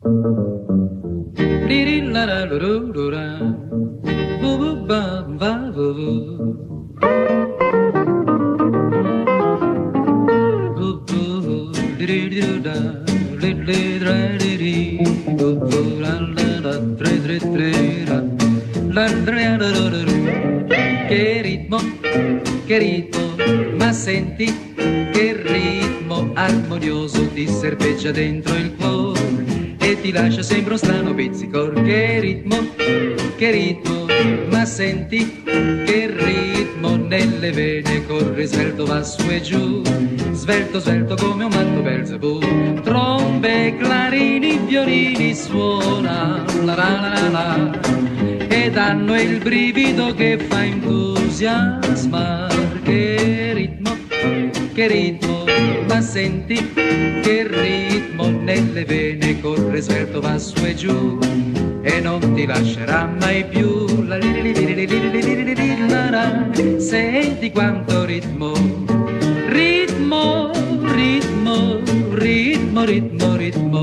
Che ritmo, ma senti che ritmo armonioso ti serpeggia dentro il cuore e ti lascia sempre un strano pizzicor. Che ritmo, ma senti che ritmo nelle vene corre svelto, va su e giù, svelto, svelto come un matto Belzebù. Trombe, clarini, violini suona la la la la e danno il brivido che fa entusiasmar. Che ritmo, ma senti che ritmo nelle vene corre svelto, va su e giù e non ti lascerà mai più. Senti quanto ritmo, ritmo, ritmo, ritmo, ritmo, ritmo.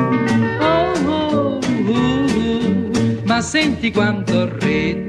Oh, ma senti quanto ritmo.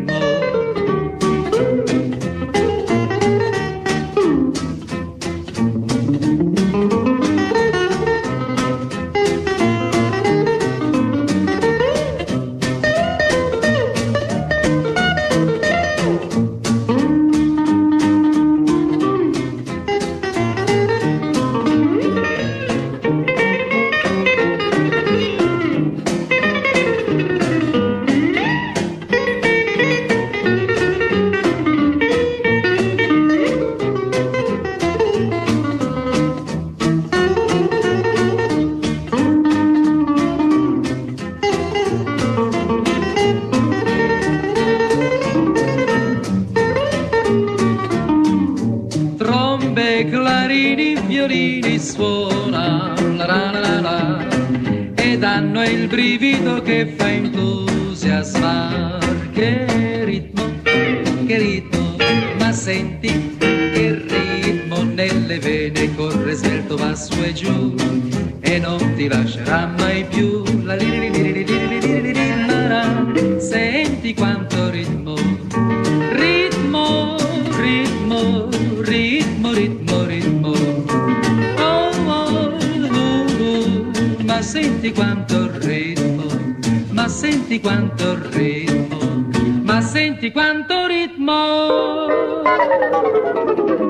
Clarini, violini suona la la la la e danno il brivido che fa entusiasmar. Che ritmo, ma senti che ritmo nelle vene corre svelto, va su e giù e non ti lascerà mai più. La senti quanto ritmo, ritmo, ritmo, ritmo, ritmo, ritmo. Ma senti quanto ritmo, ma senti quanto ritmo, ma senti quanto ritmo.